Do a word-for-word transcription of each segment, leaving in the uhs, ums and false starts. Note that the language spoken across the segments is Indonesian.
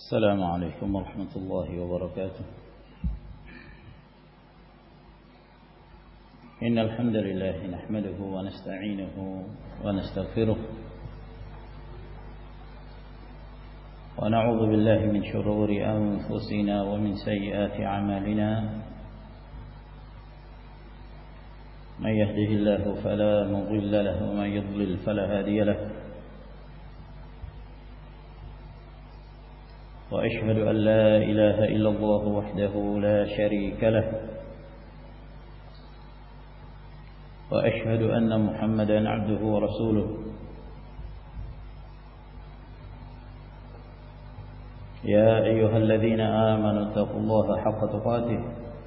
السلام عليكم ورحمة الله وبركاته. إن الحمد لله نحمده ونستعينه ونستغفره ونعوذ بالله من شرور أنفسنا ومن سيئات أعمالنا. من يهده الله فلا مضل له ومن يضلل فلا هادي له. وأشهد أن لا إله إلا الله وحده لا شريك له، وأشهد أن محمدا عبده ورسوله. يا أيها الذين آمنوا اتقوا الله حق تقاته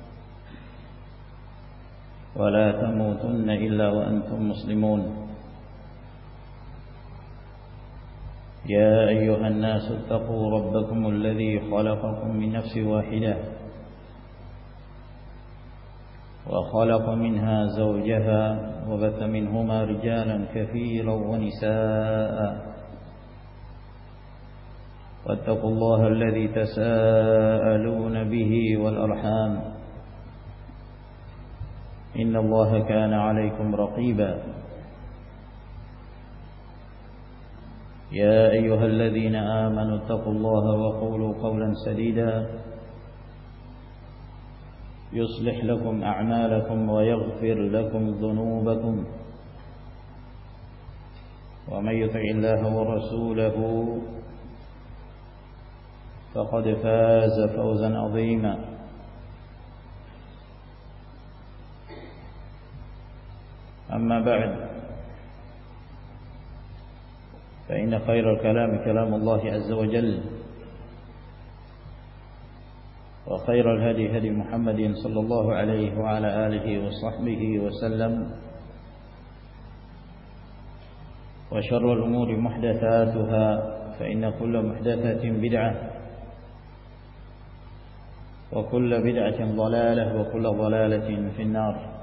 ولا تموتن إلا وأنتم مسلمون. يا أيها الناس اتقوا ربكم الذي خلقكم من نفس واحدة وخلق منها زوجها وبث منهما رجالا كثيرا ونساء. واتقوا الله الذي تساءلون به والأرحام إن الله كان عليكم رقيبا. يا أيها الذين آمنوا اتقوا الله وقولوا قولا سديدا يصلح لكم أعمالكم ويغفر لكم ذنوبكم، ومن يطع الله ورسوله فقد فاز فوزا عظيما. أما بعد، فإن خير الكلام كلام الله عز وجل، وخير الهدي هدي محمد صلى الله عليه وعلى آله وصحبه وسلم، وشر الأمور محدثاتها فإن كل محدثة بدعة وكل بدعة ضلالة وكل ضلالة في النار.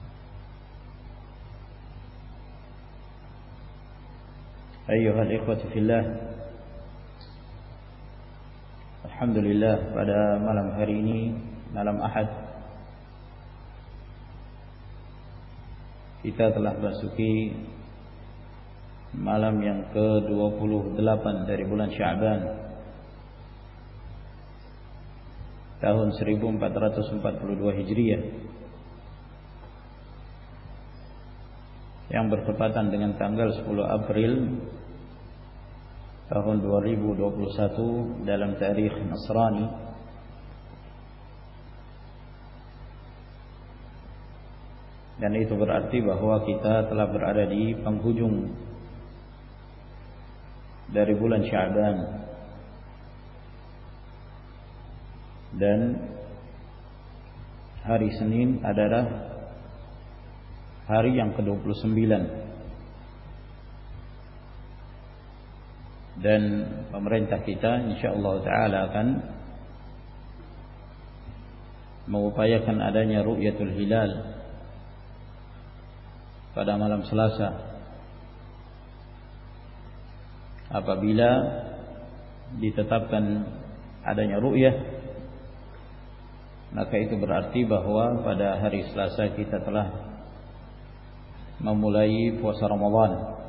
Ayuhal ikhwati fillah, alhamdulillah pada malam hari ini, malam Ahad, kita telah memasuki malam yang ke dua puluh delapan dari bulan Sya'ban tahun seribu empat ratus empat puluh dua Hijriah, yang bertepatan dengan tanggal sepuluh April tahun dua ribu dua puluh satu dalam tarikh Nasrani. Dan itu berarti bahwa kita telah berada di penghujung dari bulan Sya'ban, dan hari Senin adalah hari yang ke dua puluh sembilan. Dan pemerintah kita insyaallah ta'ala akan mengupayakan adanya ru'yatul hilal pada malam Selasa. Apabila ditetapkan adanya ru'yah, maka itu berarti bahwa pada hari Selasa kita telah memulai puasa Ramadan.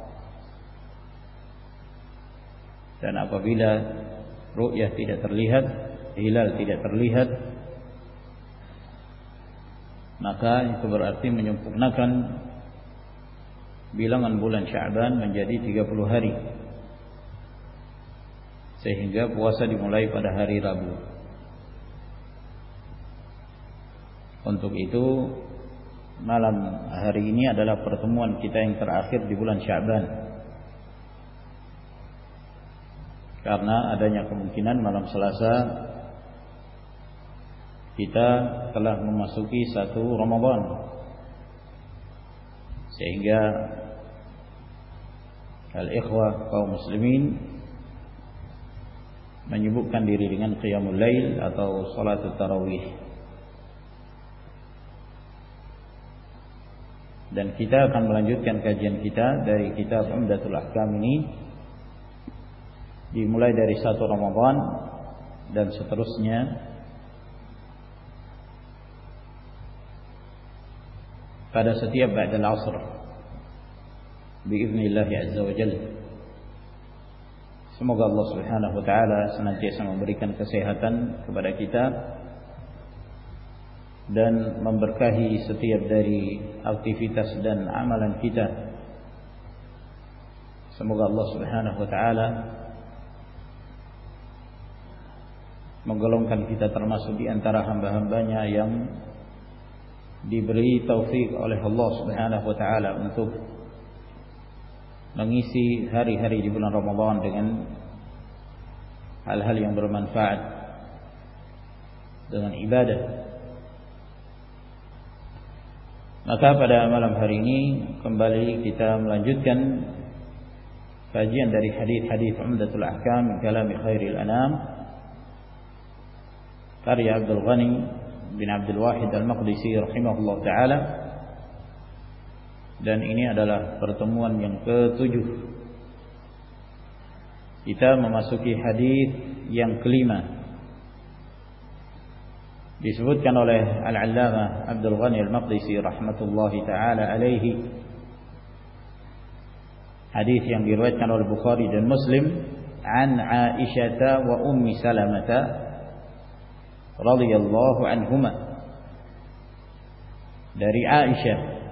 Dan apabila ru'yah tidak terlihat, hilal tidak terlihat, maka itu berarti menyempurnakan bilangan bulan Sya'ban menjadi tiga puluh hari, sehingga puasa dimulai pada hari Rabu. Untuk itu, malam hari ini adalah pertemuan kita yang terakhir di bulan Sya'ban, karena adanya kemungkinan malam Selasa kita telah memasuki satu Ramadan, sehingga al-ikhwah kaum muslimin menyibukkan diri dengan qiyamul lail atau salatul tarawih. Dan kita akan melanjutkan kajian kita dari kitab Umdatul Ahkam ini, dimulai dari satu Ramadan dan seterusnya pada setiap ba'dal asr biiznillah azza wa jalla. Semoga Allah Subhanahu wa taala senantiasa memberikan kesehatan kepada kita dan memberkahi setiap dari aktivitas dan amalan kita. Semoga Allah Subhanahu wa taala menggolongkan kita termasuk di antara hamba-hambanya yang diberi taufik oleh Allah Subhanahu wa taala untuk mengisi hari-hari di bulan Ramadan dengan hal-hal yang bermanfaat, dengan ibadah. Maka pada malam hari ini kembali kita melanjutkan kajian dari hadis-hadis Umdatul Ahkam min kalam Khairil Anam karya Abdul Ghani bin Abdul Wahid Al-Maqdisi rahimahullah ta'ala. Dan ini adalah pertemuan yang ketujuh. Kita memasuki hadis yang kelima. Disebutkan oleh Al-Allamah Abdul Ghani Al-Maqdisi rahmatullahi ta'ala alaihi, hadis yang diriwayatkan oleh Bukhari dan Muslim, an Aisyah wa Ummi Salamah radhiyallahu anhuma, dari Aisyah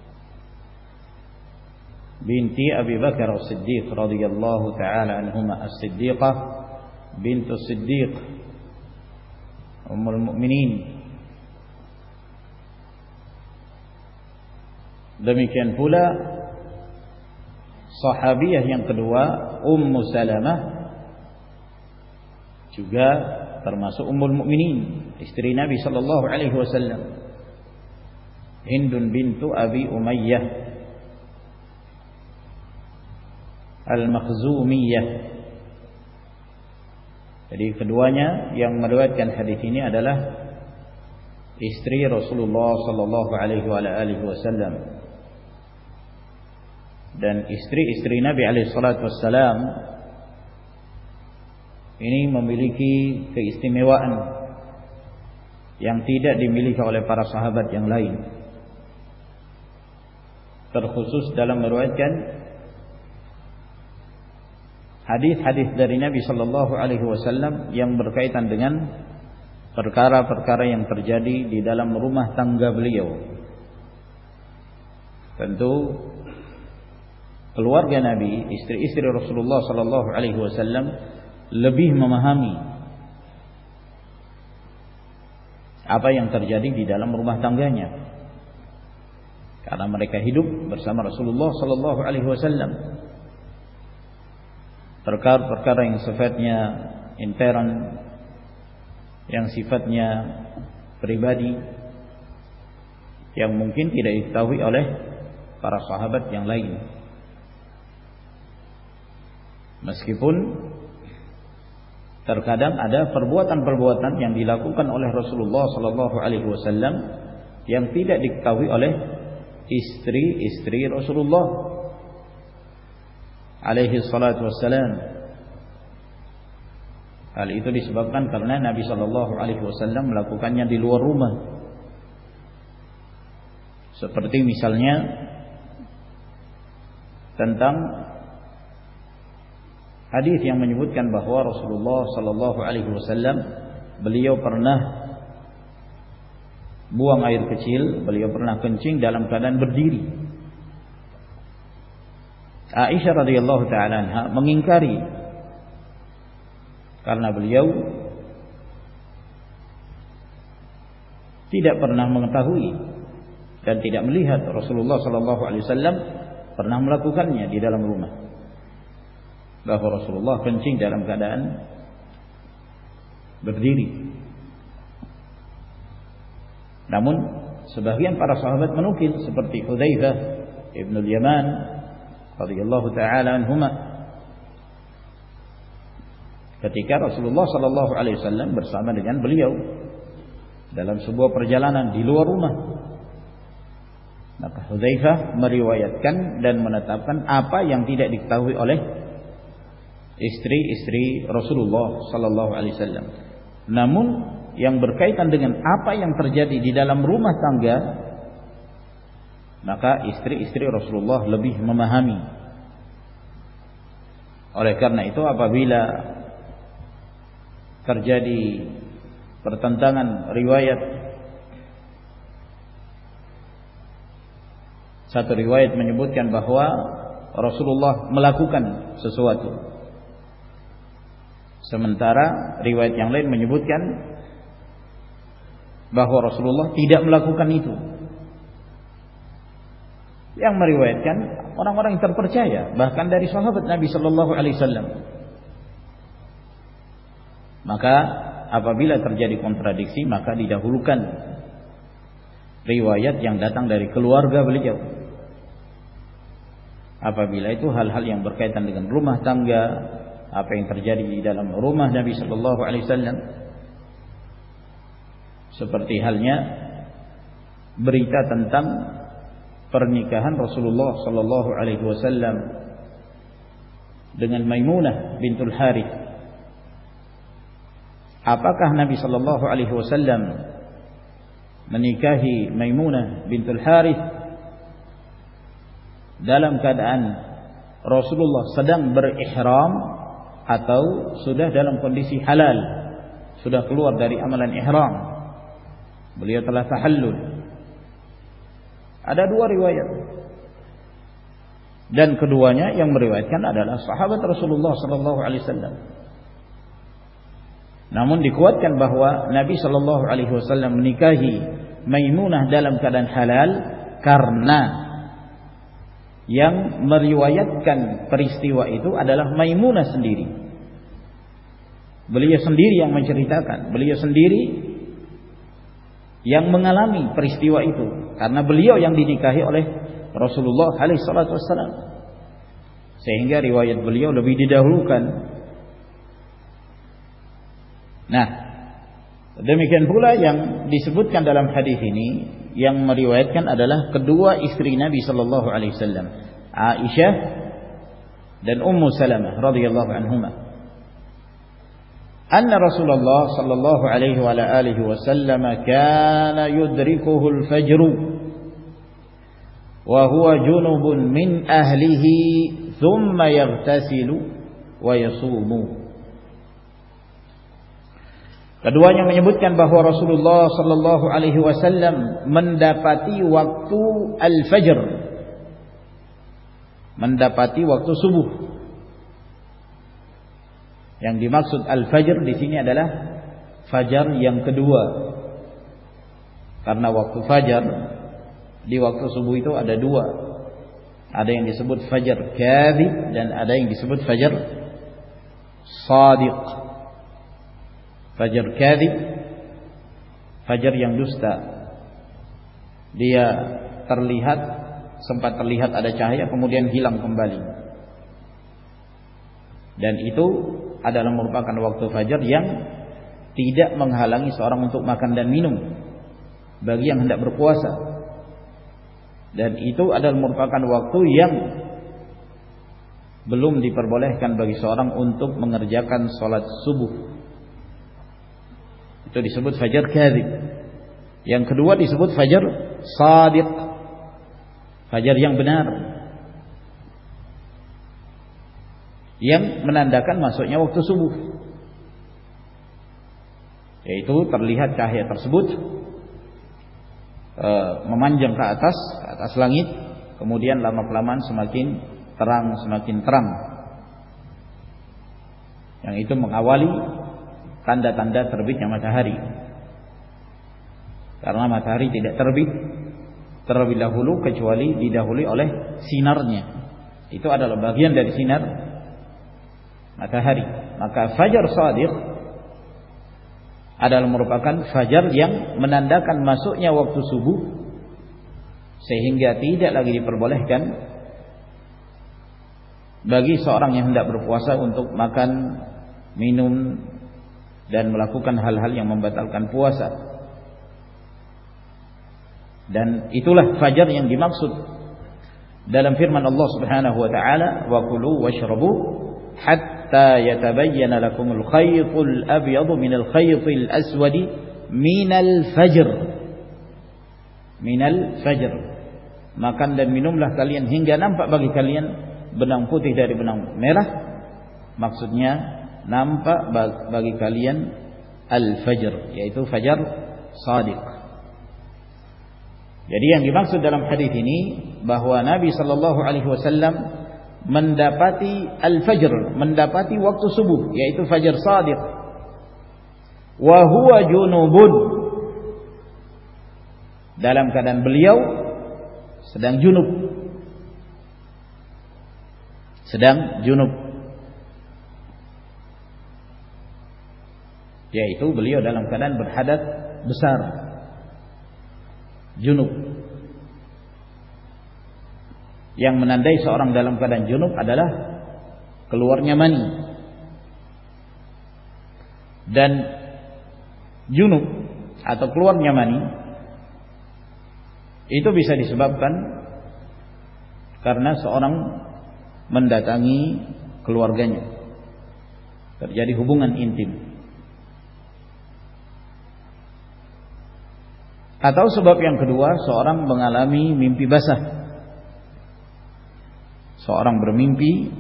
binti Abi Bakar As-Siddiq radhiyallahu taala anhuma, As-Siddiqah bintu Siddiq Ummul Mukminin. Demikian pula sahabiyah yang kedua Ummu Salamah juga termasuk Ummul Mukminin, istri Nabi sallallahu alaihi wasallam, Hindun bintu Abi Umayyah Al-Makhzumiyah. Jadi keduanya yang meriwayatkan hadis ini adalah istri Rasulullah sallallahu alaihi wasallam. Dan istri-istri Nabi alaihi salatu wassalam ini memiliki keistimewaan yang tidak dimiliki oleh para sahabat yang lain, terkhusus dalam meriwayatkan hadis-hadis dari Nabi sallallahu alaihi wasallam yang berkaitan dengan perkara-perkara yang terjadi di dalam rumah tangga beliau. Tentu keluarga Nabi, istri-istri Rasulullah sallallahu alaihi wasallam lebih memahami apa yang terjadi di dalam rumah tangganya, karena mereka hidup bersama Rasulullah sallallahu alaihi wasallam. Perkara-perkara yang sifatnya intern, yang sifatnya pribadi, yang mungkin tidak diketahui oleh para sahabat yang lain. Meskipun terkadang ada perbuatan-perbuatan yang dilakukan oleh Rasulullah sallallahu alaihi wasallam yang tidak diketahui oleh istri-istri Rasulullah alaihi salatu wassalam. Hal itu disebabkan karena Nabi sallallahu alaihi wasallam melakukannya di luar rumah. Seperti misalnya tentang hadis yang menyebutkan bahwa Rasulullah sallallahu alaihi wasallam beliau pernah buang air kecil, beliau pernah kencing dalam keadaan berdiri. Aisyah radhiyallahu taala anha mengingkari karena beliau tidak pernah mengetahui dan tidak melihat Rasulullah sallallahu alaihi wasallam pernah melakukannya di dalam rumah, bahwa Rasulullah kencing dalam keadaan berdiri. Namun sebagian para sahabat menukil seperti Hudzaifah ibn al-Yaman radhiyallahu taala anhuma, ketika Rasulullah sallallahu alaihi wasallam bersama dengan beliau dalam sebuah perjalanan di luar rumah, maka Hudzaifah meriwayatkan dan menetapkan apa yang tidak diketahui oleh istri-istri Rasulullah sallallahu alaihi wasallam. Namun yang berkaitan dengan apa yang terjadi di dalam rumah tangga, maka istri-istri Rasulullah lebih memahami. Oleh karena itu apabila terjadi pertentangan riwayat, satu riwayat menyebutkan bahwa Rasulullah melakukan sesuatu, sementara riwayat yang lain menyebutkan bahwa Rasulullah tidak melakukan itu. Yang meriwayatkan orang-orang yang terpercaya, bahkan dari sahabat Nabi sallallahu alaihi wasallam. Maka apabila terjadi kontradiksi, maka didahulukan riwayat yang datang dari keluarga beliau. Apabila itu hal-hal yang berkaitan dengan rumah tangga, apa yang terjadi di dalam rumah Nabi sallallahu alaihi wasallam, seperti halnya berita tentang pernikahan Rasulullah sallallahu alaihi wasallam dengan Maimunah bintul Harith. Apakah Nabi sallallahu alaihi wasallam menikahi Maimunah bintul Harith dalam keadaan Rasulullah sedang berihram atau sudah dalam kondisi halal, sudah keluar dari amalan ihram, beliau telah tahallul? Ada dua riwayat, dan keduanya yang meriwayatkan adalah sahabat Rasulullah sallallahu alaihi wasallam. Namun dikuatkan bahwa Nabi sallallahu alaihi wasallam menikahi Maimunah dalam keadaan halal karena yang meriwayatkan peristiwa itu adalah Maimunah sendiri. Beliau sendiri yang menceritakan, beliau sendiri yang mengalami peristiwa itu, karena beliau yang dinikahi oleh Rasulullah alaihi salatu wassalam, sehingga riwayat beliau lebih didahulukan. Nah, demikian pula yang disebutkan dalam hadis ini, yang meriwayatkan adalah kedua istri Nabi sallallahu alaihi wasallam, Aisyah dan Ummu Salamah radhiyallahu anhuma. Anna Rasulullah sallallahu alaihi wa alihi wasallam kana yudrikuhu al-fajr wa huwa junubun min ahlihi thumma yaghtasilu wa yasumu. Keduanya menyebutkan bahwa Rasulullah sallallahu alaihi wasallam mendapati waktu al-fajr, mendapati waktu subuh. Yang dimaksud al-fajr di sini adalah fajar yang kedua. Karena waktu fajar di waktu subuh itu ada dua. Ada yang disebut fajar kadhib dan ada yang disebut fajar shadiq. Fajar kadhib, fajar yang dusta. Dia terlihat, sempat terlihat ada cahaya kemudian hilang kembali. Dan itu adalah merupakan waktu fajar yang tidak menghalangi seorang untuk makan dan minum bagi yang hendak berpuasa. Dan itu adalah merupakan waktu yang belum diperbolehkan bagi seorang untuk mengerjakan salat subuh. Itu disebut fajar kadhib. Yang kedua disebut fajar shadiq, fajar yang benar, yang menandakan masuknya waktu subuh, yaitu terlihat cahaya tersebut e, memanjang ke atas, ke atas langit, kemudian lama-kelamaan semakin terang, semakin terang. Yang itu mengawali tanda-tanda terbitnya matahari. Karena matahari tidak terbit terlebih dahulu kecuali didahului oleh sinarnya. Itu adalah bagian dari sinar matahari. Maka fajar shadiq adalah merupakan fajar yang menandakan masuknya waktu subuh, sehingga tidak lagi diperbolehkan bagi seorang yang hendak berpuasa untuk makan, minum dan melakukan hal-hal yang membatalkan puasa. Dan itulah fajar yang dimaksud dalam firman Allah Subhanahu wa taala, wa kulu washrabu hatta yatabayyana lakumul khaytul abyadu minal khaytil aswadi minal fajr. Minal fajr. Makan dan minumlah kalian hingga nampak bagi kalian benang putih dari benang merah. Maksudnya nampak bagi kalian al-fajr, yaitu fajar shadiq. Jadi yang dimaksud dalam hadis ini bahwa Nabi sallallahu alaihi wasallam mendapati al-fajr, mendapati waktu subuh, yaitu fajar shadiq. Wa huwa junubun, dalam keadaan beliau sedang junub. Sedang junub. Yaitu beliau dalam keadaan berhadas besar. Junub. Yang menandai seorang dalam keadaan junub adalah keluarnya mani. Dan junub atau keluarnya mani itu bisa disebabkan karena seorang mendatangi keluarganya, terjadi hubungan intim. Atau sebab yang kedua, seorang mengalami mimpi basah. Seorang bermimpi,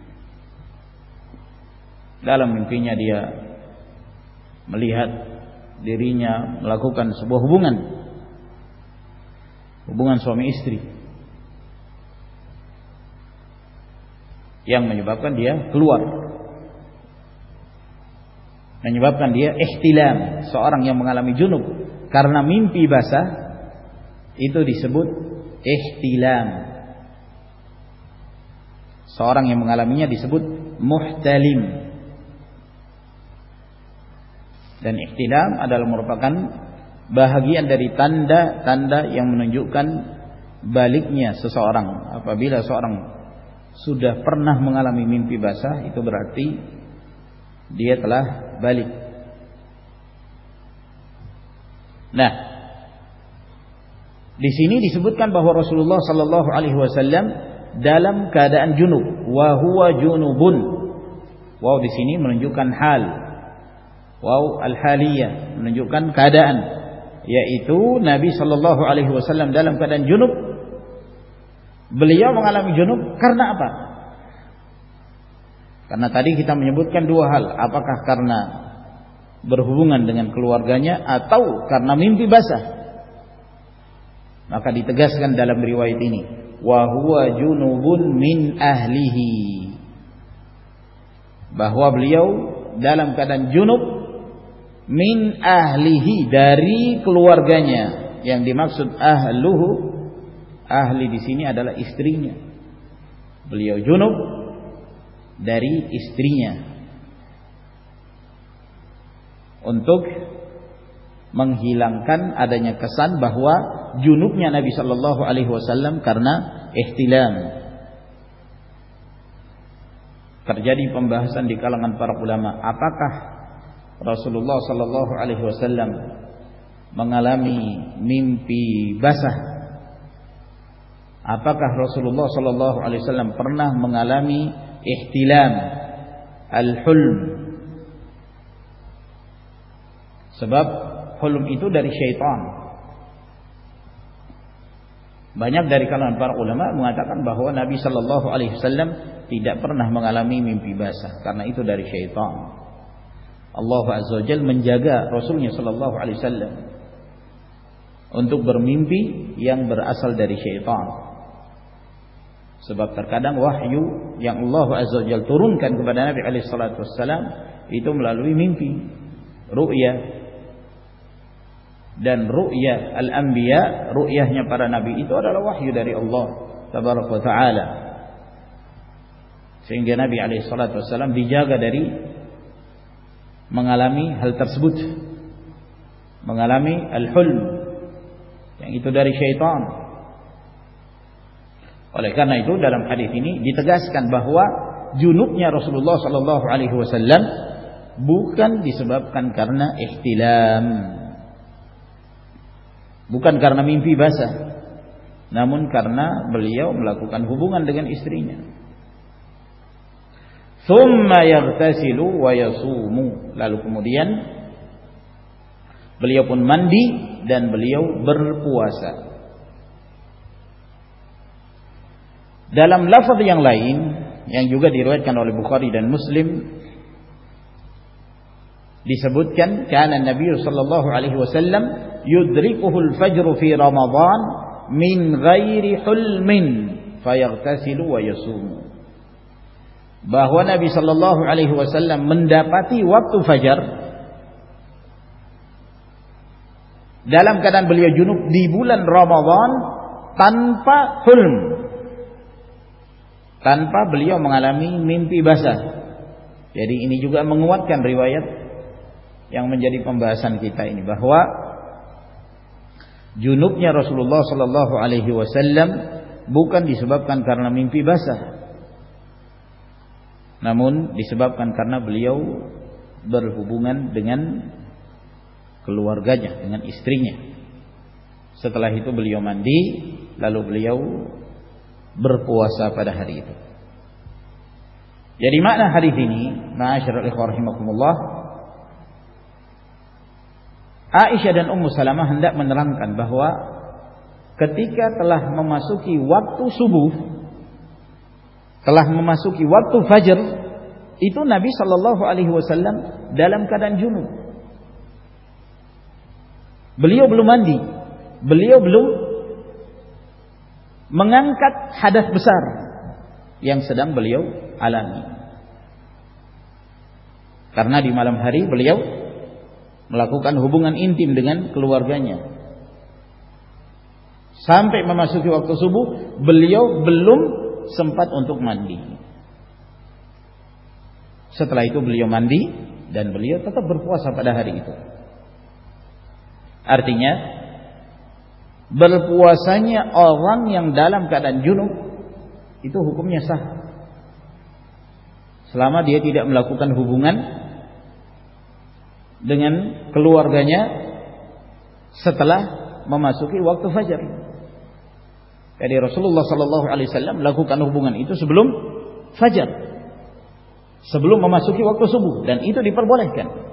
dalam mimpinya dia melihat dirinya melakukan sebuah hubungan, hubungan suami istri, yang menyebabkan dia keluar, menyebabkan dia ihtilam. Seorang yang mengalami junub karena mimpi basah itu disebut ihtilam. Seorang yang mengalaminya disebut muhtalim. Dan ihtilam adalah merupakan bahagian dari tanda-tanda yang menunjukkan baliknya seseorang. Apabila seorang sudah pernah mengalami mimpi basah, itu berarti dia telah balik. Nah, di sini disebutkan bahwa Rasulullah sallallahu alaihi wasallam dalam keadaan junub, wa huwa junubun. Waw di sini menunjukkan hal. Waw al-haliyah menunjukkan keadaan, yaitu Nabi sallallahu alaihi wasallam dalam keadaan junub. Beliau mengalami junub karena apa? Karena tadi kita menyebutkan dua hal, apakah karena berhubungan dengan keluarganya atau karena mimpi basah. Maka ditegaskan dalam riwayat ini, wa huwa junubun min ahlihi, bahwa beliau dalam keadaan junub min ahlihi, dari keluarganya. Yang dimaksud ahluhu, ahli di sini adalah istrinya. Beliau junub dari istrinya, untuk menghilangkan adanya kesan bahwa junubnya Nabi sallallahu alaihi wasallam karena ihtilam. Terjadi pembahasan di kalangan para ulama, apakah Rasulullah sallallahu alaihi wasallam mengalami mimpi basah? Apakah Rasulullah sallallahu alaihi wasallam pernah mengalami ihtilam, al-hulm? Sebab hulm itu dari syaitan. Banyak dari kalangan para ulama mengatakan bahwa Nabi sallallahu alaihi wasallam tidak pernah mengalami mimpi basah karena itu dari syaitan. Allah azza wajalla menjaga Rasulnya sallallahu alaihi wasallam untuk bermimpi yang berasal dari syaitan. Sebab terkadang wahyu yang Allah azza wajalla turunkan kepada Nabi alaihi salatu wasallam itu melalui mimpi, ru'ya. Dan ru'ya al-anbiya, ru'yahnya para nabi itu adalah wahyu dari Allah tabaraka wa taala. Sehingga Nabi alaihi salatu wasallam dijaga dari mengalami hal tersebut, mengalami al-hulm, yang itu dari syaitan. Oleh karena itu dalam hadis ini ditegaskan bahwa junubnya Rasulullah sallallahu alaihi wasallam bukan disebabkan karena ihtilam, bukan karena mimpi basah, namun karena beliau melakukan hubungan dengan istrinya. thumma yaghtasilu wa yasumu, lalu kemudian beliau pun mandi dan beliau berpuasa. Dalam lafaz yang lain yang juga diriwayatkan oleh Bukhari dan Muslim disebutkan kana Nabi sallallahu alaihi wasallam yudrikuhu al-fajr fi Ramadan min ghairi hulmin fayaghtasilu wa yasumu. Bahwa Nabi sallallahu alaihi wasallam mendapati waktu fajar dalam keadaan beliau junub di bulan Ramadan tanpa hulm, tanpa beliau mengalami mimpi basah. Jadi ini juga menguatkan riwayat yang menjadi pembahasan kita ini, bahwa junubnya Rasulullah sallallahu alaihi wasallam bukan disebabkan karena mimpi basah, namun disebabkan karena beliau berhubungan dengan keluarganya, dengan istrinya. Setelah itu beliau mandi, lalu beliau berpuasa pada hari itu. Jadi makna hadis ini, ma'asyiral ikhwah rahimakumullah, Aisyah dan Ummu Salamah hendak menerangkan bahwa ketika telah memasuki waktu subuh, telah memasuki waktu fajar, itu Nabi sallallahu alaihi wasallam dalam keadaan junub. Beliau belum mandi, beliau belum mengangkat hadas besar yang sedang beliau alami. Karena di malam hari beliau melakukan hubungan intim dengan keluarganya. Sampai memasuki waktu subuh beliau belum sempat untuk mandi. Setelah itu beliau mandi dan beliau tetap berpuasa pada hari itu. Artinya berpuasanya orang yang dalam keadaan junub itu hukumnya sah, selama dia tidak melakukan hubungan dengan keluarganya setelah memasuki waktu fajar. Jadi Rasulullah sallallahu alaihi wasallam melakukan hubungan itu sebelum fajar, sebelum memasuki waktu subuh, dan itu diperbolehkan.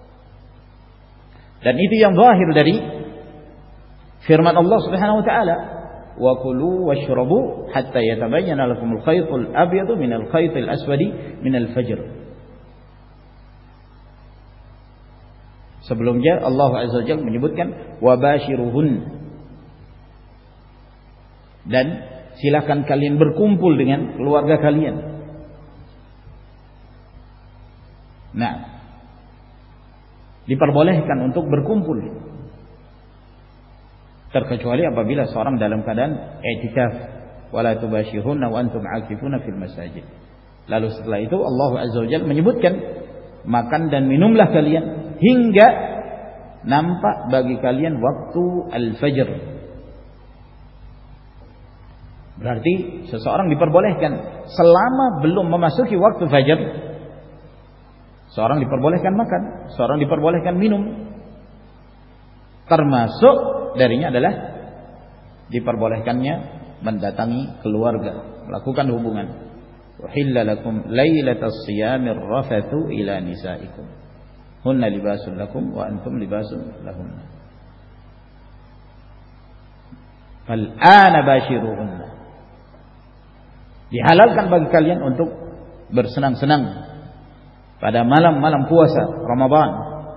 Dan itu yang zahir dari firman Allah Subhanahu wa taala, wa kulu washrabu hatta yatabayyana lakumul khaytul abyadu minal khaytil aswadi minal fajr. Sebelumnya Allah Azza wa Jalla menyebutkan wabashiruhun, dan silakan kalian berkumpul dengan keluarga kalian. Nah, diperbolehkan untuk berkumpul, terkecuali apabila seorang dalam keadaan i'tikaf, wala tubashiruna wa antum 'akifuna fil masajid. Lalu setelah itu Allah Azza wa Jalla menyebutkan makan dan minumlah kalian hingga nampak bagi kalian waktu al-fajr. Berarti seseorang diperbolehkan selama belum memasuki waktu fajar, seorang diperbolehkan makan, seorang diperbolehkan minum. Termasuk darinya adalah diperbolehkannya mendatangi keluarga, melakukan hubungan. Uhilla lakum lailatas siyamir rafathu ila nisaikum hunna libasun lakum wa antum libasun lahunna fal ana bashiruhunna. Dihalalkan bagi kalian untuk bersenang-senang pada malam-malam puasa Ramadan.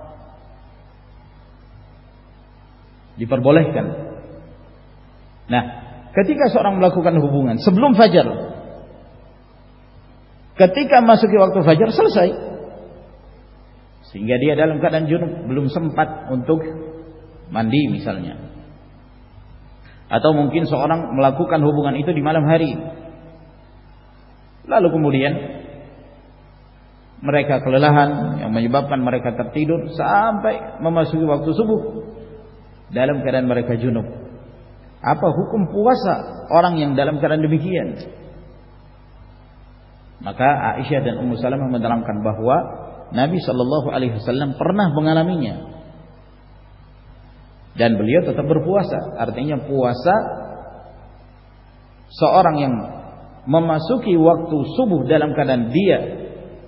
Diperbolehkan. Nah, ketika seorang melakukan hubungan sebelum fajar, ketika masuki waktu fajar selesai, sehingga dia dalam keadaan junub, belum sempat untuk mandi misalnya, atau mungkin seorang melakukan hubungan itu di malam hari, lalu kemudian mereka kelelahan yang menyebabkan mereka tertidur sampai memasuki waktu subuh dalam keadaan mereka junub. Apa hukum puasa orang yang dalam keadaan demikian? Maka Aisyah dan Ummu Salamah menerangkan bahwa Nabi Shallallahu Alaihi Wasallam pernah mengalaminya dan beliau tetap berpuasa. Artinya puasa seorang yang memasuki waktu subuh dalam keadaan dia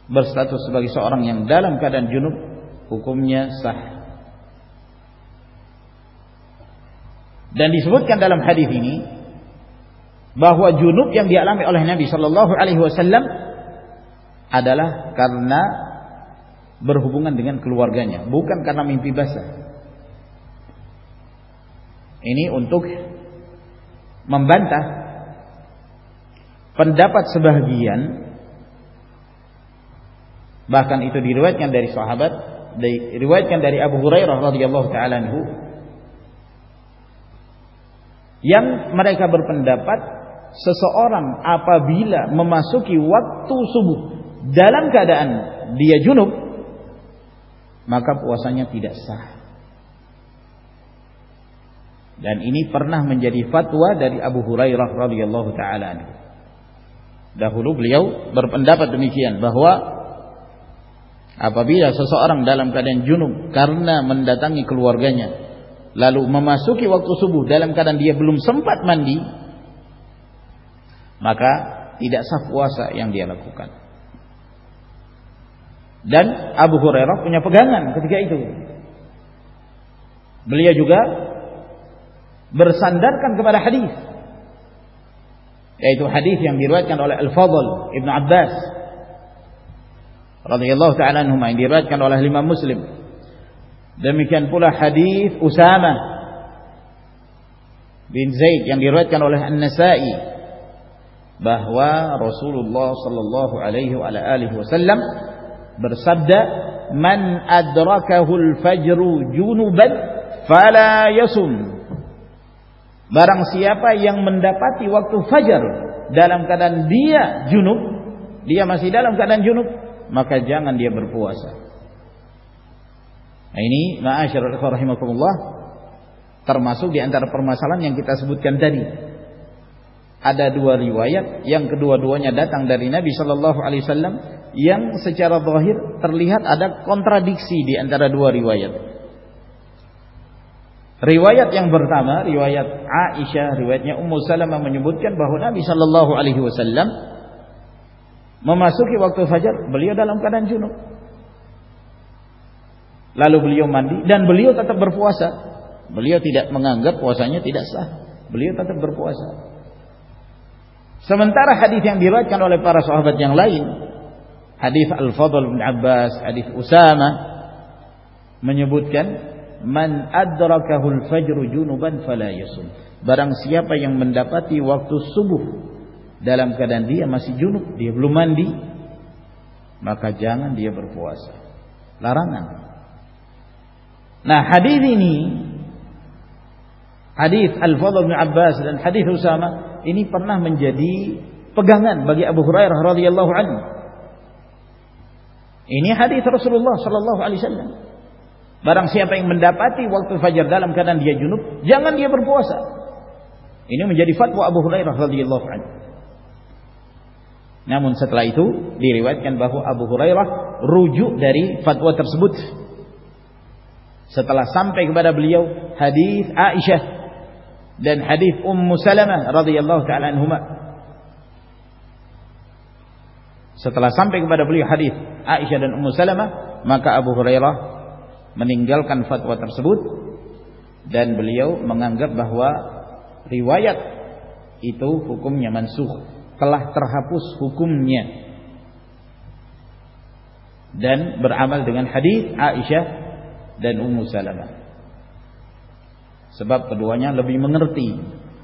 berstatus sebagai seorang yang dalam keadaan junub, hukumnya sah. Dan disebutkan dalam hadis ini bahwa junub yang dialami oleh Nabi sallallahu alaihi wasallam adalah karena berhubungan dengan keluarganya, bukan karena mimpi basah. Ini untuk membantah pendapat sebagian, bahkan itu diriwayatkan dari sahabat, diriwayatkan dari Abu Hurairah radhiyallahu taala anhu, yang mereka berpendapat seseorang apabila memasuki waktu subuh dalam keadaan dia junub, maka puasanya tidak sah. Dan ini pernah menjadi fatwa dari Abu Hurairah radhiyallahu taala anhu. Dahulu beliau berpendapat demikian, bahwa apabila seseorang dalam keadaan junub karena mendatangi keluarganya, lalu memasuki waktu subuh dalam keadaan dia belum sempat mandi, maka tidak sah puasa yang dia lakukan. Dan Abu Hurairah punya pegangan ketika itu. Beliau juga bersandarkan kepada hadis, yaitu hadis yang diriwayatkan oleh Al-Fadl Ibn Abbas radhiyallahu ta'ala anhuma, yang diriwayatkan oleh Imam Muslim. Demikian pula hadis Usamah bin Zaid yang diriwayatkan oleh An-Nasa'i, bahwa Rasulullah sallallahu alaihi wa alihi wasallam bersabda, "Man adrakahul fajru junuban fala yasum." Barang siapa yang mendapati waktu fajar dalam keadaan dia junub, dia masih dalam keadaan junub, maka jangan dia berpuasa. Nah, ini ma'asyiral ikhwah rahimakumullah, termasuk di antara permasalahan yang kita sebutkan tadi. Ada dua riwayat yang kedua-duanya datang dari Nabi sallallahu alaihi wasallam yang secara zahir terlihat ada kontradiksi di antara dua riwayat. Riwayat yang pertama, riwayat Aisyah, riwayatnya Ummu Salamah menyebutkan bahwa Nabi sallallahu alaihi wasallam memasuki waktu fajar, beliau dalam keadaan junub. Lalu beliau mandi dan beliau tetap berpuasa. Beliau tidak menganggap puasanya tidak sah. Beliau tetap berpuasa. Sementara hadis yang diriwayatkan oleh para sahabat yang lain, hadis Al-Fadl bin Abbas, hadis Usama, menyebutkan, "Man adrakahul fajru junuban fala yasum." Barang siapa yang mendapati waktu subuh dalam keadaan dia masih junub, dia belum mandi, maka jangan dia berpuasa. Larangan. Nah, hadis ini, hadis Al-Fadl bin Abbas dan hadis Usama, ini pernah menjadi pegangan bagi Abu Hurairah radhiyallahu anhu. Ini hadis Rasulullah sallallahu alaihi wasallam. Barang siapa yang mendapati waktu fajar dalam keadaan dia junub, jangan dia berpuasa. Ini menjadi fatwa Abu Hurairah radhiyallahu anhu. Namun setelah itu diriwayatkan bahwa Abu Hurairah rujuk dari fatwa tersebut setelah sampai kepada beliau hadis Aisyah dan hadis Ummu Salamah radhiyallahu taala anhuma. Setelah sampai kepada beliau hadis Aisyah dan Ummu Salamah, maka Abu Hurairah meninggalkan fatwa tersebut dan beliau menganggap bahwa riwayat itu hukumnya mansukh, telah terhapus hukumnya, dan beramal dengan hadis Aisyah dan Ummu Salamah, sebab keduanya lebih mengerti,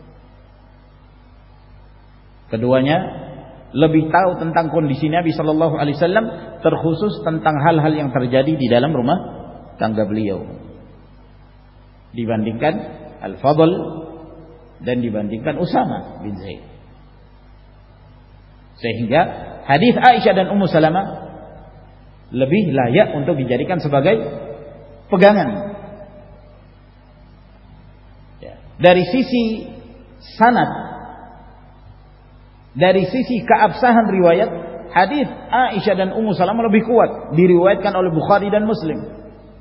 keduanya lebih tahu tentang kondisi Nabi sallallahu alaihi wasallam, terkhusus tentang hal-hal yang terjadi di dalam rumah tangga beliau, dibandingkan Al-Fadl dan dibandingkan Usama bin Zaid. Sehingga hadis Aisyah dan Ummu Salamah lebih layak untuk dijadikan sebagai pegangan. Ya. Dari sisi sanad, dari sisi keabsahan riwayat, hadis Aisyah dan Ummu Salamah lebih kuat, diriwayatkan oleh Bukhari dan Muslim.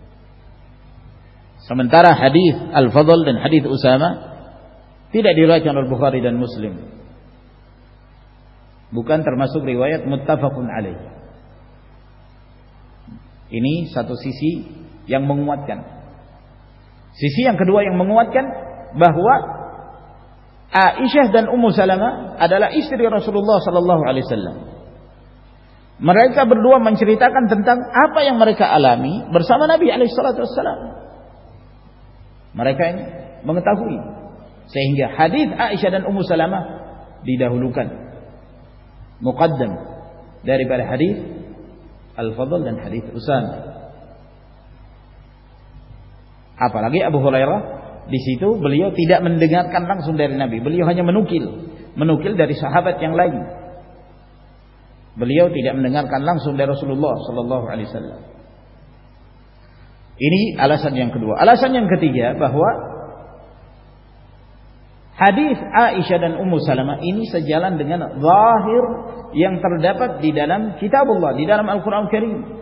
Sementara hadis Al-Fadl dan hadis Usama tidak diriwayatkan oleh Bukhari dan Muslim. Bukan termasuk riwayat muttafaqun alaih. Ini satu sisi yang menguatkan. Sisi yang kedua yang menguatkan bahwa Aisyah dan Ummu Salamah adalah istri Rasulullah sallallahu alaihi wasallam. Mereka berdua menceritakan tentang apa yang mereka alami bersama Nabi alaihi salatu wasallam. Mereka ini mengetahui, sehingga hadis Aisyah dan Ummu Salamah didahulukan, muqaddam daripada hadis Al-Fadl dan hadis Usamah. Apalagi Abu Hurairah, di situ beliau tidak mendengarkan langsung dari Nabi, beliau hanya menukil, menukil dari sahabat yang lain. Beliau tidak mendengarkan langsung dari Rasulullah sallallahu alaihi wasallam. Ini alasan yang kedua. Alasan yang ketiga bahwa hadis Aisyah dan Ummu Salamah ini sejalan dengan zahir yang terdapat di dalam Kitabullah, di dalam Al-Qur'an Karim,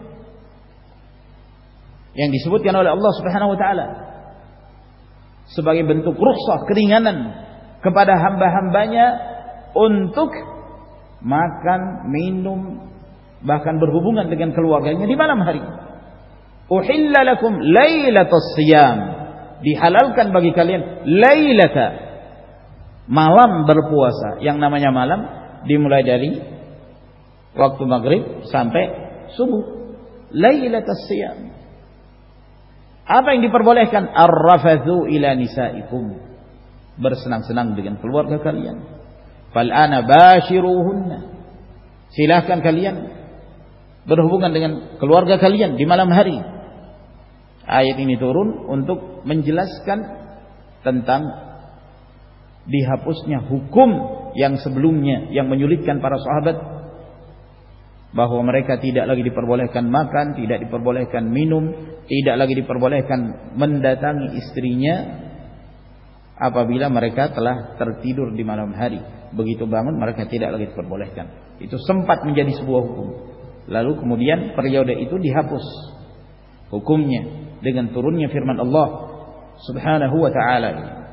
yang disebutkan oleh Allah Subhanahu wa taala sebagai bentuk rukhsah, keringanan kepada hamba-hambanya untuk makan, minum, bahkan berhubungan dengan keluarganya di malam hari. Uhilla lakum lailatas siyam, dihalalkan bagi kalian lailata, malam berpuasa. Yang namanya malam dimulai dari waktu maghrib sampai subuh. Lailatas siyam. Apa yang diperbolehkan? Ar-rafathu ila nisaikum, bersenang-senang dengan keluarga kalian. Fal ana bashiruhunna, silahkan kalian berhubungan dengan keluarga kalian di malam hari. Ayat ini turun untuk menjelaskan tentang dihapusnya hukum yang sebelumnya yang menyulitkan para sahabat, bahwa mereka tidak lagi diperbolehkan makan, tidak diperbolehkan minum, tidak lagi diperbolehkan mendatangi istrinya apabila mereka telah tertidur di malam hari. Begitu bangun mereka tidak lagi diperbolehkan. Itu sempat menjadi sebuah hukum. Lalu kemudian periode itu dihapus hukumnya dengan turunnya firman Allah Subhanahu wa taala.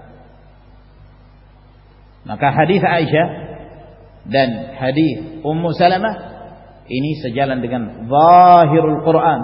Maka hadis Aisyah dan hadis Ummu Salamah ini sejalan dengan zahirul Quran,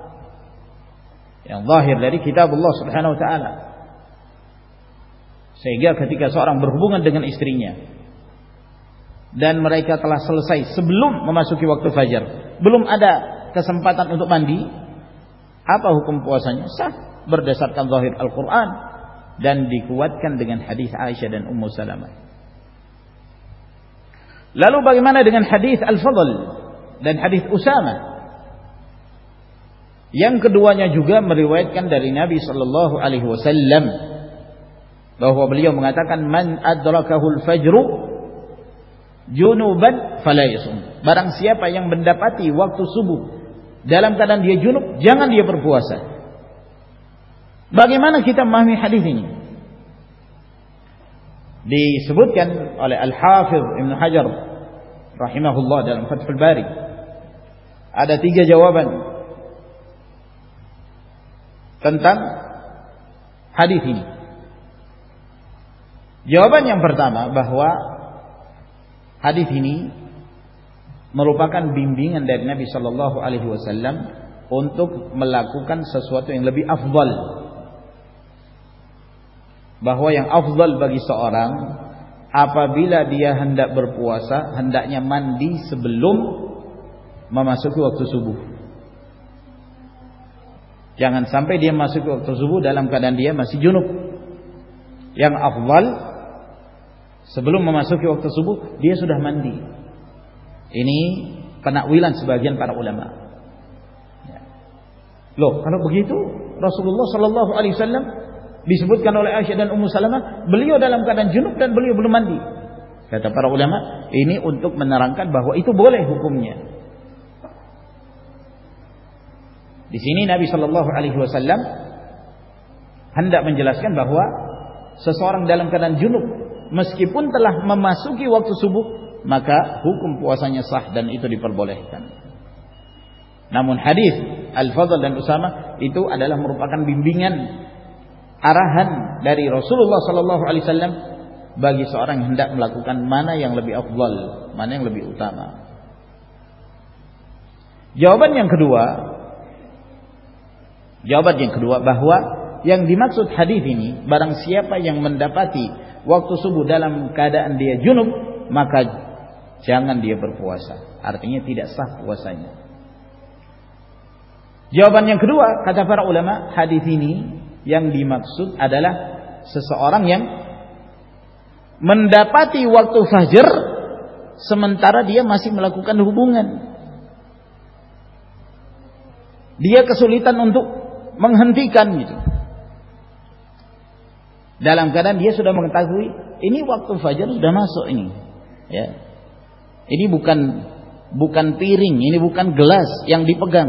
yang zahir dari kitab Allah Subhanahu wa taala. Sehingga ketika seorang berhubungan dengan istrinya dan mereka telah selesai sebelum memasuki waktu fajar, belum ada kesempatan untuk mandi, apa hukum puasanya? Sah berdasarkan zahir Al-Quran dan dikuatkan dengan hadis Aisyah dan Ummu Salamah. Lalu bagaimana dengan hadis Al-Fadl dan hadis Usamah? Yang keduanya juga meriwayatkan dari Nabi sallallahu alaihi wasallam bahwa beliau mengatakan, man adrakahul fajru junuban fala yasum. Barang siapa yang mendapati waktu subuh dalam keadaan dia junub, jangan dia berpuasa. Bagaimana kita memahami hadis ini? Disebutkan oleh Al-Hafidh Ibnu Hajar rahimahullah dalam Fathul Bari, ada tiga jawaban tentang hadis ini. Jawaban yang pertama, bahwa hadis ini merupakan bimbingan dari Nabi sallallahu alaihi wasallam untuk melakukan sesuatu yang lebih afdal. Bahwa yang afdal bagi seorang apabila dia hendak berpuasa, hendaknya mandi sebelum memasuki waktu subuh. Jangan sampai dia masuk waktu subuh dalam keadaan dia masih junub. Yang afdal, sebelum memasuki waktu subuh dia sudah mandi. Ini penakwilan sebagian para ulama. Loh, kalau begitu Rasulullah sallallahu alaihi wasallam disebutkan oleh Aisyah dan Ummu Salamah, beliau dalam keadaan junub dan beliau belum mandi. Kata para ulama, ini untuk menerangkan bahwa itu boleh hukumnya. Di sini Nabi sallallahu alaihi wasallam hendak menjelaskan bahwa seseorang dalam keadaan junub meskipun telah memasuki waktu subuh, maka hukum puasanya sah dan itu diperbolehkan. Namun hadis Al-Fadl dan Usamah itu adalah merupakan bimbingan, arahan dari Rasulullah sallallahu alaihi wasallam bagi seorang yang hendak melakukan mana yang lebih afdal, mana yang lebih utama. Jawaban yang kedua, Jawaban yang kedua, bahwa yang dimaksud hadis ini, barang siapa yang mendapati waktu subuh dalam keadaan dia junub, maka jangan dia berpuasa. Artinya tidak sah puasanya. Jawaban yang kedua, kata para ulama, hadis ini yang dimaksud adalah seseorang yang mendapati waktu fajar sementara dia masih melakukan hubungan. Dia kesulitan untuk menghentikan gitu. Dalam keadaan dia sudah mengetahui ini waktu fajar sudah masuk ini. Ya. Ini bukan bukan piring, ini bukan gelas yang dipegang.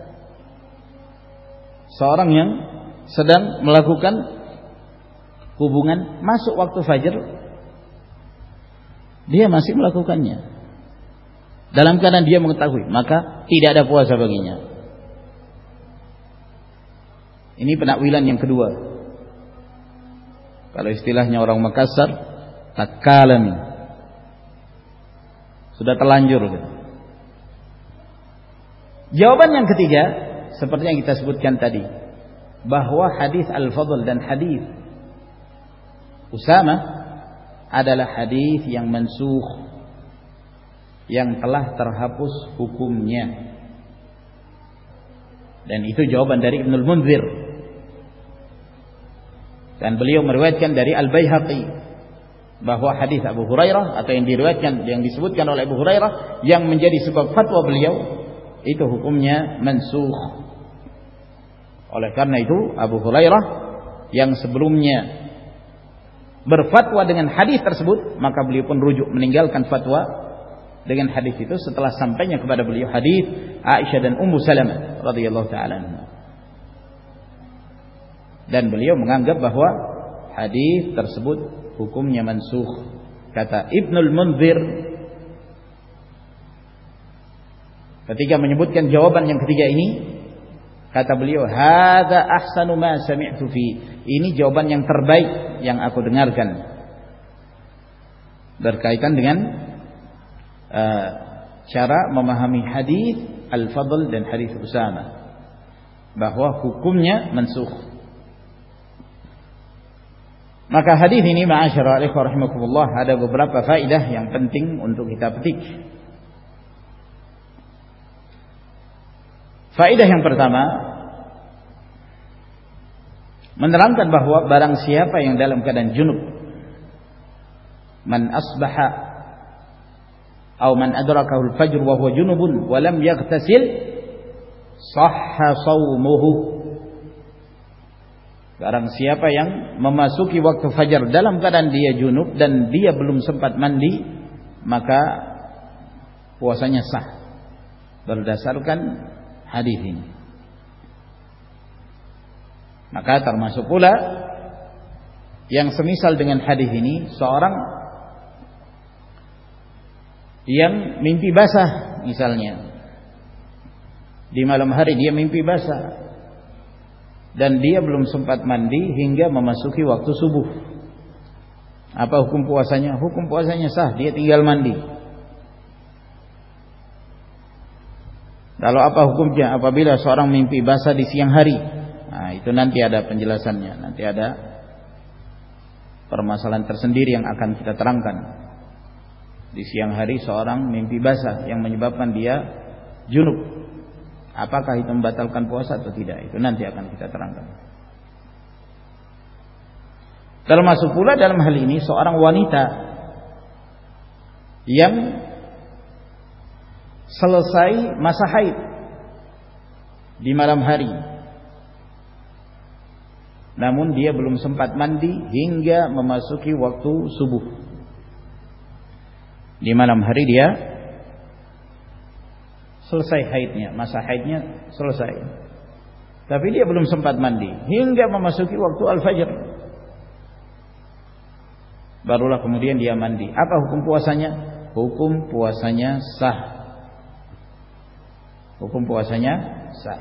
Seorang yang sedang melakukan hubungan masuk waktu fajar, dia masih melakukannya. Dalam keadaan dia mengetahui, maka tidak ada puasa baginya. Ini penakwilan yang kedua. Kalau istilahnya orang Makassar, takalami. Sudah terlanjur. Jawaban yang ketiga, seperti yang kita sebutkan tadi, bahwa hadis Al-Fadl dan hadis Usama adalah hadis yang mansukh, yang telah terhapus hukumnya. Dan itu jawaban dari Ibnul Munzir. Dan beliau meriwayatkan dari Al-Baihaqi bahwa hadis Abu Hurairah atau yang diriwayatkan, yang disebutkan oleh Abu Hurairah yang menjadi sebab fatwa beliau, itu hukumnya mansukh. Oleh karena itu Abu Hurairah yang sebelumnya berfatwa dengan hadis tersebut, maka beliau pun rujuk meninggalkan fatwa dengan hadis itu setelah sampainya kepada beliau hadis Aisyah dan Ummu Salamah radhiyallahu taala anha. Dan beliau menganggap bahwa hadis tersebut hukumnya mansukh. Kata Ibnul Munzir ketika menyebutkan jawaban yang ketiga ini, kata beliau, hadza ahsanu ma sami'tu fi. Ini jawaban yang terbaik yang aku dengarkan berkaitan dengan uh, cara memahami hadis Al-Fadl dan hadis Usama, bahwa hukumnya mansukh. Maka hadis ini, ma'asyara ikhwah rahimakumullah, ada beberapa faedah yang penting untuk kita petik. Faedah yang pertama, menerangkan bahwa barang siapa yang dalam keadaan junub, man asbaha atau man adrakahu al-fajr wa huwa junubun wa lam yaghtasil, sahha shaumuhu. Barang siapa yang memasuki waktu fajar dalam keadaan dia junub dan dia belum sempat mandi, maka puasanya sah berdasarkan hadis ini. Maka termasuk pula yang semisal dengan hadis ini, seorang yang mimpi basah misalnya, di malam hari dia mimpi basah dan dia belum sempat mandi hingga memasuki waktu subuh. Apa hukum puasanya? Hukum puasanya sah, dia tinggal mandi. Lalu apa hukumnya apabila seorang mimpi basah di siang hari? Nah, itu nanti ada penjelasannya. Nanti ada permasalahan tersendiri yang akan kita terangkan. Di siang hari seorang mimpi basah yang menyebabkan dia junub, apakah itu membatalkan puasa atau tidak? Itu nanti akan kita terangkan. Termasuk pula dalam hal ini seorang wanita yang selesai masa haid di malam hari, namun dia belum sempat mandi hingga memasuki waktu subuh. Di malam hari dia selesai haidnya, masa haidnya selesai, tapi dia belum sempat mandi hingga memasuki waktu al-fajr. Barulah kemudian dia mandi. Apa hukum puasanya? Hukum puasanya sah. Hukum puasanya sah.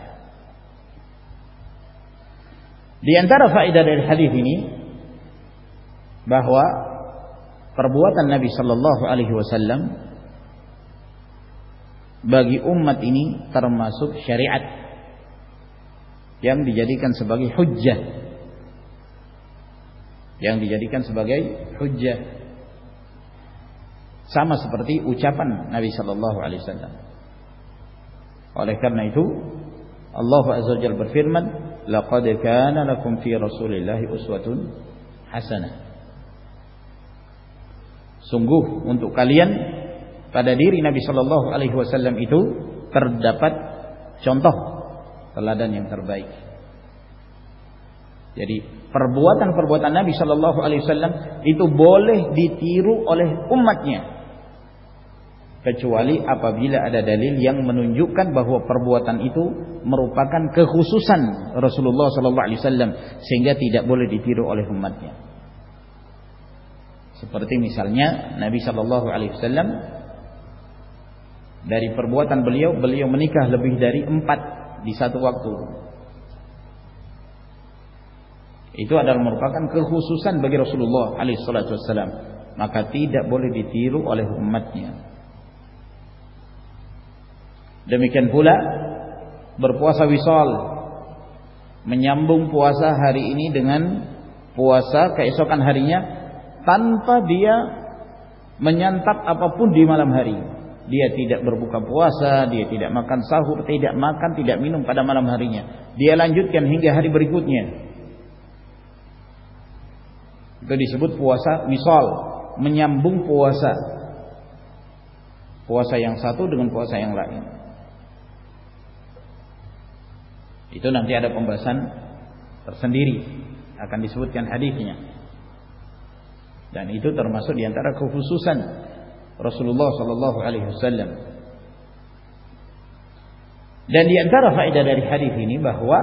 Di antara faedah dari hadis ini, bahwa perbuatan Nabi sallallahu alaihi wasallam bagi umat ini termasuk syariat yang dijadikan sebagai hujjah, yang dijadikan sebagai hujjah, sama seperti ucapan Nabi sallallahu alaihi wasallam. Oleh karena itu Allah azza wajalla berfirman, laqad kana lakum fi rasulillahi uswatun hasanah. Sungguh untuk kalian pada diri Nabi sallallahu alaihi wasallam itu terdapat contoh teladan yang terbaik. Jadi perbuatan-perbuatan Nabi sallallahu alaihi wasallam itu boleh ditiru oleh umatnya, kecuali apabila ada dalil yang menunjukkan bahwa perbuatan itu merupakan kekhususan Rasulullah sallallahu alaihi wasallam sehingga tidak boleh ditiru oleh umatnya. Seperti misalnya Nabi sallallahu alaihi wasallam, dari perbuatan beliau, beliau menikah lebih dari empat di satu waktu. Itu adalah merupakan kekhususan bagi Rasulullah alaihi salatu wasallam, maka tidak boleh ditiru oleh umatnya. Demikian pula berpuasa wisal, menyambung puasa hari ini dengan puasa keesokan harinya tanpa dia menyantap apapun di malam hari. Dia tidak berbuka puasa, dia tidak makan sahur, tidak makan, tidak minum pada malam harinya. Dia lanjutkan hingga hari berikutnya. Itu disebut puasa wisal, menyambung puasa. Puasa yang satu dengan puasa yang lain. Itu nanti ada pembahasan tersendiri, akan disebutkan hadisnya. Dan itu termasuk diantara kekhususan Rasulullah sallallahu alaihi wasallam. Dan diantara faedah dari hadis ini bahwa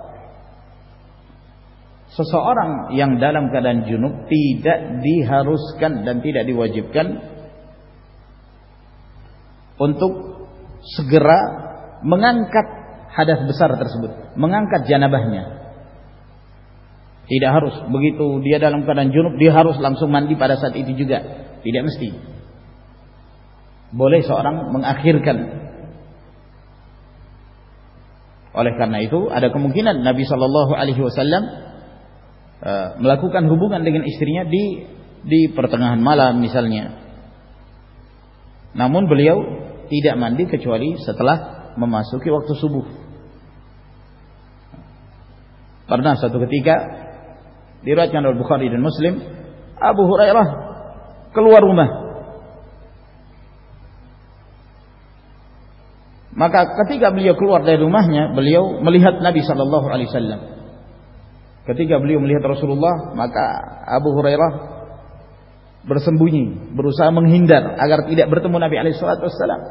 seseorang yang dalam keadaan junub tidak diharuskan dan tidak diwajibkan untuk segera mengangkat hadas besar tersebut, mengangkat janabahnya. Tidak harus begitu dia dalam keadaan junub dia harus langsung mandi pada saat itu juga, tidak mesti. Boleh seorang mengakhirkan. Oleh karena itu ada kemungkinan Nabi sallallahu alaihi wasallam uh, melakukan hubungan dengan istrinya di di pertengahan malam misalnya. Namun beliau tidak mandi kecuali setelah memasuki waktu subuh. Pernah satu ketika diriwayatkan oleh Bukhari dan Muslim, Abu Hurairah keluar rumah. Maka ketika beliau keluar dari rumahnya, beliau melihat Nabi sallallahu alaihi wasallam. Ketika beliau melihat Rasulullah, maka Abu Hurairah bersembunyi, berusaha menghindar agar tidak bertemu Nabi alaihi salatu wasallam.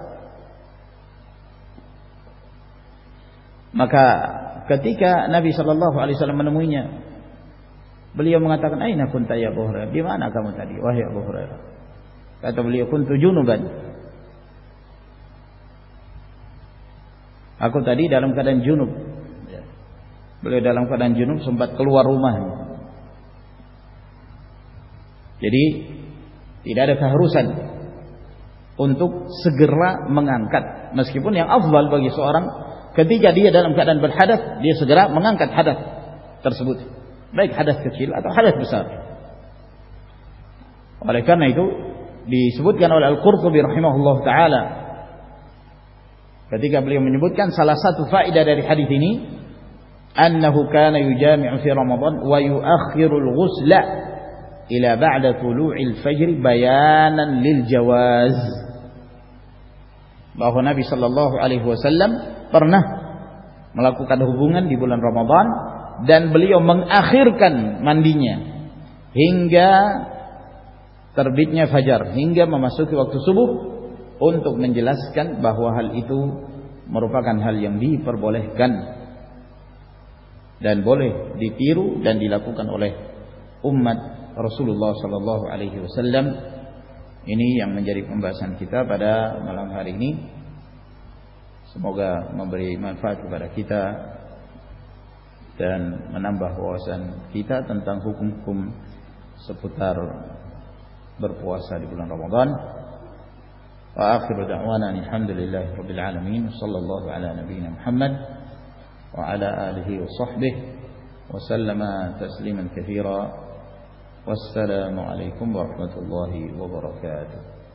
Maka ketika Nabi sallallahu alaihi wasallam menemuinya, beliau mengatakan, "Aina kunta ya Abu Hurairah?" Di mana kamu tadi wahai Abu Hurairah? Kata beliau, "Kuntu junuban." Aku tadi dalam keadaan junub. Beliau dalam keadaan junub sempat keluar rumah. Jadi tidak ada keharusan untuk segera mengangkat, meskipun yang afdal bagi seorang ketika dia dalam keadaan berhadas, dia segera mengangkat hadas tersebut, baik hadas kecil atau hadas besar. Oleh karena itu disebutkan oleh Al-Qurtubi rahimahullah taala ketika beliau menyebutkan salah satu faedah dari hadis ini, annahu kana yujami'u fi Ramadan wa yu'akhirul ghusla ila ba'da tulu'il fajr bayanan lil jawaz. Bahwa Nabi sallallahu alaihi wasallam pernah melakukan hubungan di bulan Ramadan dan beliau mengakhirkan mandinya hingga terbitnya fajar, hingga memasuki waktu subuh, untuk menjelaskan bahwa hal itu merupakan hal yang diperbolehkan dan boleh ditiru dan dilakukan oleh umat Rasulullah sallallahu alaihi wasallam. Ini yang menjadi pembahasan kita pada malam hari ini. Semoga memberi manfaat kepada kita dan menambah wawasan kita tentang hukum-hukum seputar berpuasa di bulan Ramadan. Wa akhiru da'wana alhamdulillahi rabbil alamin. Sallallahu ala nabiyyina Muhammad wa ala alihi wa sahbihi wa sallama tasliman katsira. Wassalamu alaikum warahmatullahi wabarakatuh.